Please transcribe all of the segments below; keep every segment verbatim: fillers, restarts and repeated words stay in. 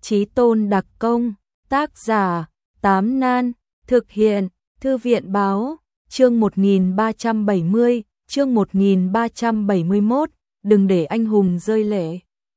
Chí Tôn đặc công, tác giả, Tám Nan, thực hiện, Thư viện báo, chương một nghìn ba trăm bảy mươi, chương một nghìn ba trăm bảy mươi mốt, đừng để anh hùng rơi lệ.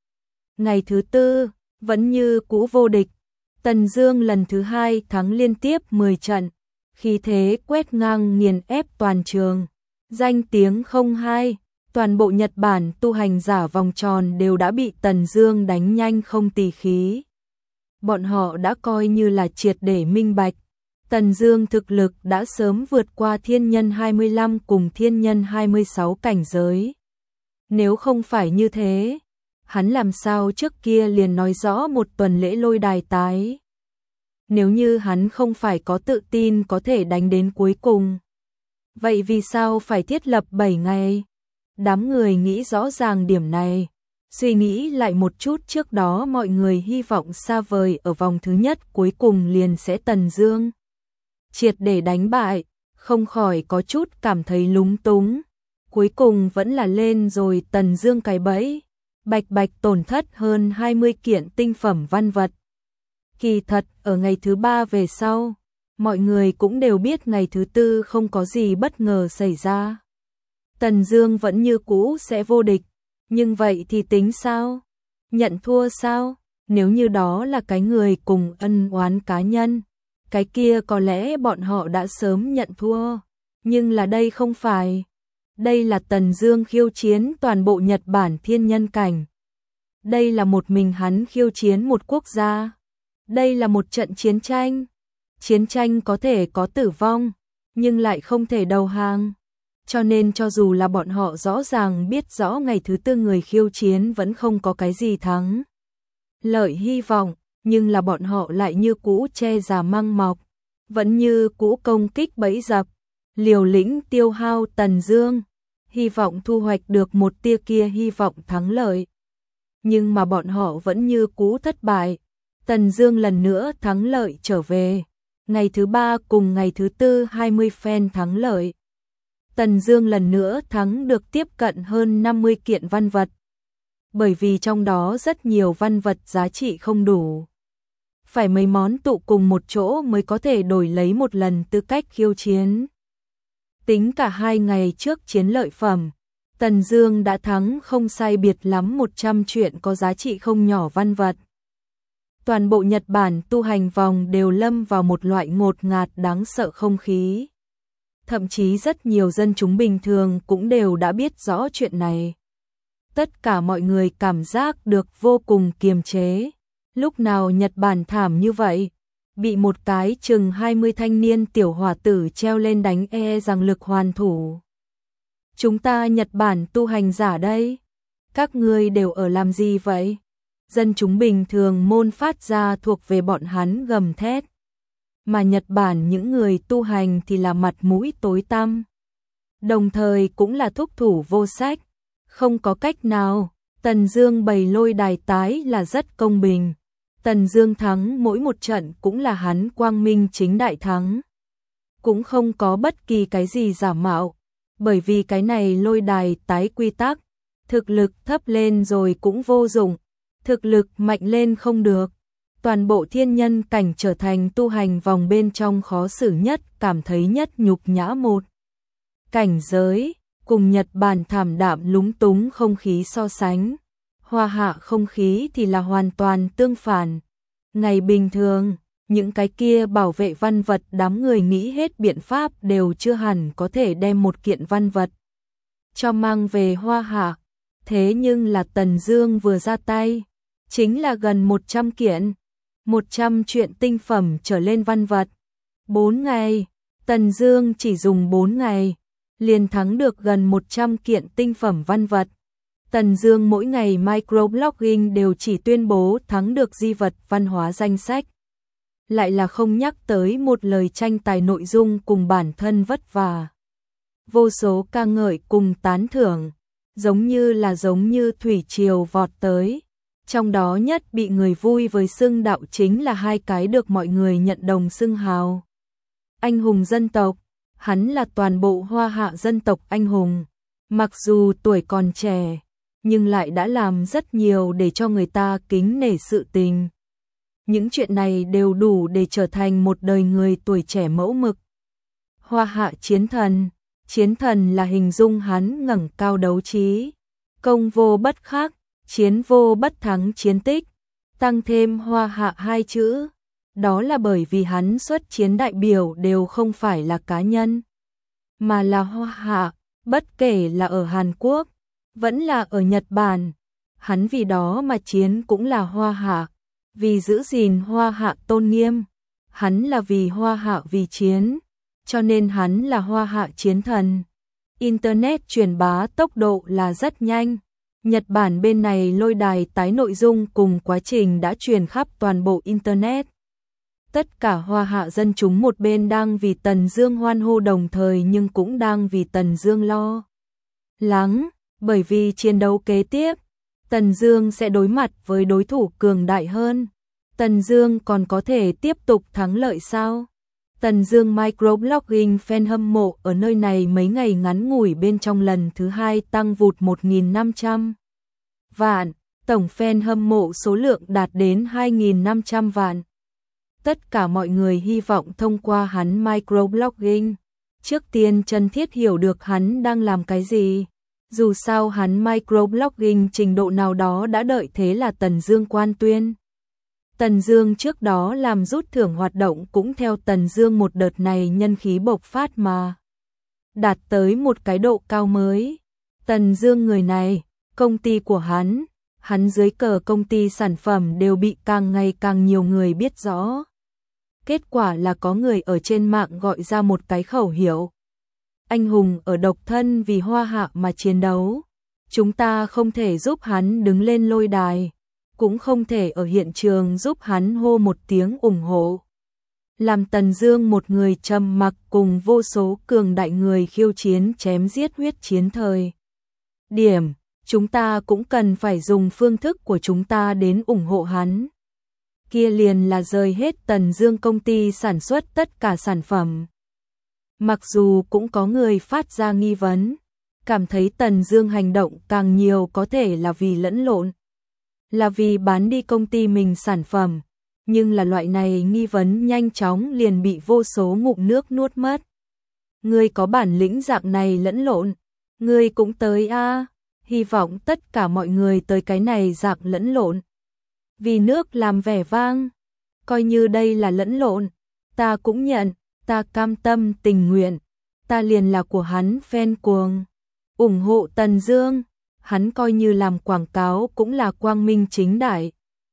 Ngày thứ tư, vẫn như cũ vô địch, Tần Dương lần thứ hai thắng liên tiếp mười trận, khí thế quét ngang nghiền ép toàn trường, danh tiếng không hai. Toàn bộ Nhật Bản tu hành giả vòng tròn đều đã bị Tần Dương đánh nhanh không tì khí. Bọn họ đã coi như là triệt để minh bạch, Tần Dương thực lực đã sớm vượt qua thiên nhân hai mươi lăm cùng thiên nhân hai mươi sáu cảnh giới. Nếu không phải như thế, hắn làm sao trước kia liền nói rõ một tuần lễ lôi đài tái. Nếu như hắn không phải có tự tin có thể đánh đến cuối cùng, vậy vì sao phải thiết lập bảy ngày? Đám người nghĩ rõ ràng điểm này, suy nghĩ lại một chút, trước đó mọi người hy vọng xa vời ở vòng thứ nhất cuối cùng liền sẽ Tần Dương triệt để đánh bại, không khỏi có chút cảm thấy lúng túng. Cuối cùng vẫn là lên rồi Tần Dương cái bẫy, bạch bạch tổn thất hơn hai mươi kiện tinh phẩm văn vật. Kỳ thật, ở ngày thứ ba về sau, mọi người cũng đều biết ngày thứ tư không có gì bất ngờ xảy ra. Tần Dương vẫn như cũ sẽ vô địch, nhưng vậy thì tính sao? Nhận thua sao? Nếu như đó là cái người cùng ân oán cá nhân, cái kia có lẽ bọn họ đã sớm nhận thua, nhưng là đây không phải. Đây là Tần Dương khiêu chiến toàn bộ Nhật Bản thiên nhân cảnh. Đây là một mình hắn khiêu chiến một quốc gia. Đây là một trận chiến tranh. Chiến tranh có thể có tử vong, nhưng lại không thể đầu hàng. Cho nên cho dù là bọn họ rõ ràng biết rõ ngày thứ tư người khiêu chiến vẫn không có cái gì thắng lợi hy vọng, nhưng là bọn họ lại như cũ che già măng mọc, vẫn như cũ công kích bẫy dập, liều lĩnh tiêu hao Tần Dương, hy vọng thu hoạch được một tia kia hy vọng thắng lợi. Nhưng mà bọn họ vẫn như cũ thất bại. Tần Dương lần nữa thắng lợi trở về, ngày thứ ba cùng ngày thứ tư hai mươi phen thắng lợi. Tần Dương lần nữa thắng được tiếp cận hơn năm mươi kiện văn vật. Bởi vì trong đó rất nhiều văn vật giá trị không đủ, phải mấy món tụ cùng một chỗ mới có thể đổi lấy một lần tư cách khiêu chiến. Tính cả hai ngày trước chiến lợi phẩm, Tần Dương đã thắng không sai biệt lắm một trăm chuyện có giá trị không nhỏ văn vật. Toàn bộ Nhật Bản tu hành vòng đều lâm vào một loại ngột ngạt đáng sợ không khí. Thậm chí rất nhiều dân chúng bình thường cũng đều đã biết rõ chuyện này. Tất cả mọi người cảm giác được vô cùng kiềm chế. Lúc nào Nhật Bản thảm như vậy, bị một cái chừng hai mươi thanh niên tiểu hòa tử treo lên đánh e rằng lực hoàn thủ. Chúng ta Nhật Bản tu hành giả đây, các ngươi đều ở làm gì vậy? Dân chúng bình thường môn phát ra thuộc về bọn hắn gầm thét. Mà Nhật Bản những người tu hành thì là mặt mũi tối tăm, đồng thời cũng là thúc thủ vô sách. Không có cách nào, Tần Dương bày lôi đài tái là rất công bình. Tần Dương thắng mỗi một trận cũng là hắn quang minh chính đại thắng, cũng không có bất kỳ cái gì giả mạo, bởi vì cái này lôi đài tái quy tắc, thực lực thấp lên rồi cũng vô dụng, thực lực mạnh lên không được. Toàn bộ thiên nhân cảnh trở thành tu hành vòng bên trong khó xử nhất, cảm thấy nhất nhục nhã một cảnh giới, cùng Nhật Bản thảm đạm lúng túng không khí so sánh, hoa hạ không khí thì là hoàn toàn tương phản. Ngày bình thường, những cái kia bảo vệ văn vật đám người nghĩ hết biện pháp đều chưa hẳn có thể đem một kiện văn vật cho mang về hoa hạ. Thế nhưng là Tần Dương vừa ra tay, chính là gần một trăm kiện, một trăm chuyện tinh phẩm trở lên văn vật. bốn ngày, Tần Dương chỉ dùng bốn ngày, liền thắng được gần một trăm kiện tinh phẩm văn vật. Tần Dương mỗi ngày microblogging đều chỉ tuyên bố thắng được di vật văn hóa danh sách, lại là không nhắc tới một lời tranh tài nội dung cùng bản thân vất vả. Vô số ca ngợi cùng tán thưởng, giống như là giống như thủy triều vọt tới. Trong đó nhất bị người vui với xưng đạo chính là hai cái được mọi người nhận đồng xưng hào anh hùng dân tộc. Hắn là toàn bộ hoa hạ dân tộc anh hùng, mặc dù tuổi còn trẻ, nhưng lại đã làm rất nhiều để cho người ta kính nể sự tình. những chuyện này đều đủ để trở thành một đời người tuổi trẻ mẫu mực. Hoa hạ chiến thần, chiến thần là hình dung hắn ngẩng cao đấu trí, công vô bất khắc, chiến vô bất thắng chiến tích, tăng thêm hoa hạ hai chữ. Đó là bởi vì hắn xuất chiến đại biểu đều không phải là cá nhân, mà là hoa hạ, bất kể là ở Hàn Quốc, vẫn là ở Nhật Bản. Hắn vì đó mà chiến cũng là hoa hạ, vì giữ gìn hoa hạ tôn nghiêm. Hắn là vì hoa hạ vì chiến, cho nên hắn là hoa hạ chiến thần. Internet truyền bá tốc độ là rất nhanh. Nhật Bản bên này lôi đài tái nội dung cùng quá trình đã truyền khắp toàn bộ Internet. Tất cả hoa hạ dân chúng một bên đang vì Tần Dương hoan hô đồng thời nhưng cũng đang vì Tần Dương lo lắng, bởi vì chiến đấu kế tiếp, Tần Dương sẽ đối mặt với đối thủ cường đại hơn. Tần Dương còn có thể tiếp tục thắng lợi sao? Tần Dương microblogging fan hâm mộ ở nơi này mấy ngày ngắn ngủi bên trong lần thứ hai tăng vụt một nghìn năm trăm vạn, tổng fan hâm mộ số lượng đạt đến hai nghìn năm trăm vạn. Tất cả mọi người hy vọng thông qua hắn microblogging, trước tiên chân thiết hiểu được hắn đang làm cái gì. Dù sao hắn microblogging trình độ nào đó đã đợi thế là Tần Dương quan tuyên. Tần Dương trước đó làm rút thưởng hoạt động cũng theo Tần Dương một đợt này nhân khí bộc phát mà đạt tới một cái độ cao mới. Tần Dương người này, công ty của hắn, hắn dưới cờ công ty sản phẩm đều bị càng ngày càng nhiều người biết rõ. Kết quả là có người ở trên mạng gọi ra một cái khẩu hiệu: anh hùng ở độc thân vì hoa hạ mà chiến đấu. Chúng ta không thể giúp hắn đứng lên lôi đài, cũng không thể ở hiện trường giúp hắn hô một tiếng ủng hộ. Làm Tần Dương một người trầm mặc cùng vô số cường đại người khiêu chiến chém giết huyết chiến thời điểm, chúng ta cũng cần phải dùng phương thức của chúng ta đến ủng hộ hắn. Kia liền là rời hết Tần Dương công ty sản xuất tất cả sản phẩm. Mặc dù cũng có người phát ra nghi vấn, cảm thấy Tần Dương hành động càng nhiều có thể là vì lẫn lộn, là vì bán đi công ty mình sản phẩm, nhưng là loại này nghi vấn nhanh chóng liền bị vô số ngụm nước nuốt mất. Ngươi có bản lĩnh dạng này lẫn lộn, ngươi cũng tới a, à. Hy vọng tất cả mọi người tới cái này dạng lẫn lộn. Vì nước làm vẻ vang, coi như đây là lẫn lộn, ta cũng nhận, ta cam tâm tình nguyện, ta liền là của hắn fan cuồng, ủng hộ Tần Dương, hắn coi như làm quảng cáo cũng là quang minh chính đại.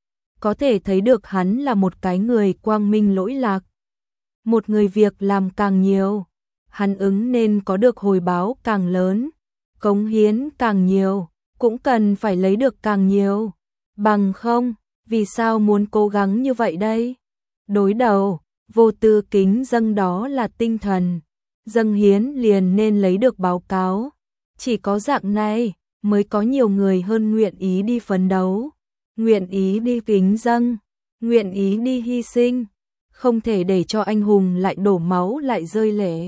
Có thể thấy được hắn là một cái người quang minh lỗi lạc. Một người việc làm càng nhiều, hắn ứng nên có được hồi báo càng lớn, cống hiến càng nhiều, cũng cần phải lấy được càng nhiều. Bằng không, vì sao muốn cố gắng như vậy đây? Đối đầu, vô tư kính dâng đó là tinh thần, dâng hiến liền nên lấy được báo cáo. Chỉ có dạng này mới có nhiều người hơn nguyện ý đi phấn đấu, nguyện ý đi kính dâng, nguyện ý đi hy sinh, không thể để cho anh hùng lại đổ máu lại rơi lệ.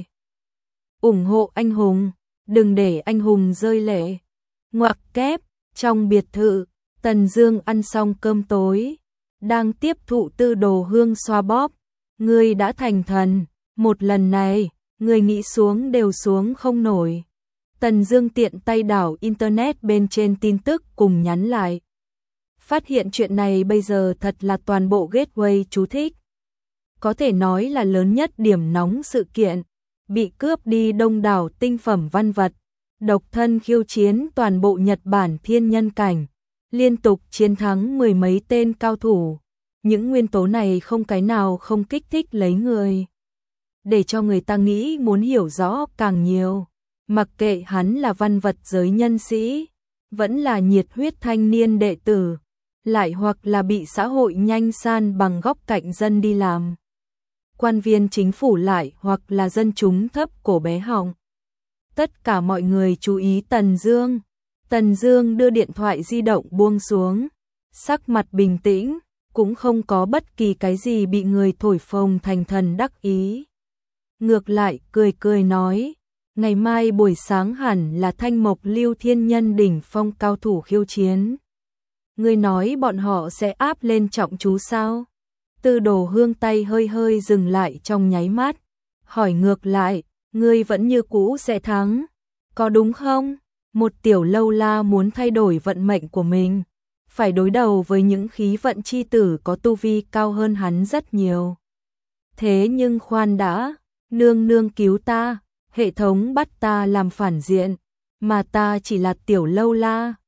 Ủng hộ anh hùng, đừng để anh hùng rơi lệ. Ngoặc kép, trong biệt thự, Tần Dương ăn xong cơm tối, đang tiếp thụ tư đồ hương xoa bóp. Ngươi đã thành thần, một lần này, ngươi nghĩ xuống đều xuống không nổi. Tần Dương tiện tay đảo internet bên trên tin tức cùng nhắn lại. Phát hiện chuyện này bây giờ thật là toàn bộ gateway chú thích. Có thể nói là lớn nhất điểm nóng sự kiện, bị cướp đi đông đảo tinh phẩm văn vật, độc thân khiêu chiến toàn bộ Nhật Bản thiên nhân cảnh, liên tục chiến thắng mười mấy tên cao thủ. Những nguyên tố này không cái nào không kích thích lấy người, để cho người ta nghĩ muốn hiểu rõ càng nhiều. Mặc kệ hắn là văn vật giới nhân sĩ, vẫn là nhiệt huyết thanh niên đệ tử, lại hoặc là bị xã hội nhanh san bằng góc cạnh dân đi làm, quan viên chính phủ lại hoặc là dân chúng thấp cổ bé họng. Tất cả mọi người chú ý Tần Dương. Tần Dương đưa điện thoại di động buông xuống, sắc mặt bình tĩnh, cũng không có bất kỳ cái gì bị người thổi phồng thành thần đắc ý. Ngược lại cười cười nói, ngày mai buổi sáng hẳn là Thanh Mộc Lưu Thiên Nhân đỉnh phong cao thủ khiêu chiến. Ngươi nói bọn họ sẽ áp lên trọng chú sao? Tư Đồ Hương tay hơi hơi dừng lại trong nháy mắt, hỏi ngược lại, ngươi vẫn như cũ sẽ thắng, có đúng không? Một tiểu lâu la muốn thay đổi vận mệnh của mình, phải đối đầu với những khí vận chi tử có tu vi cao hơn hắn rất nhiều. Thế nhưng khoan đã, nương nương cứu ta, hệ thống bắt ta làm phản diện, mà ta chỉ là tiểu lâu la,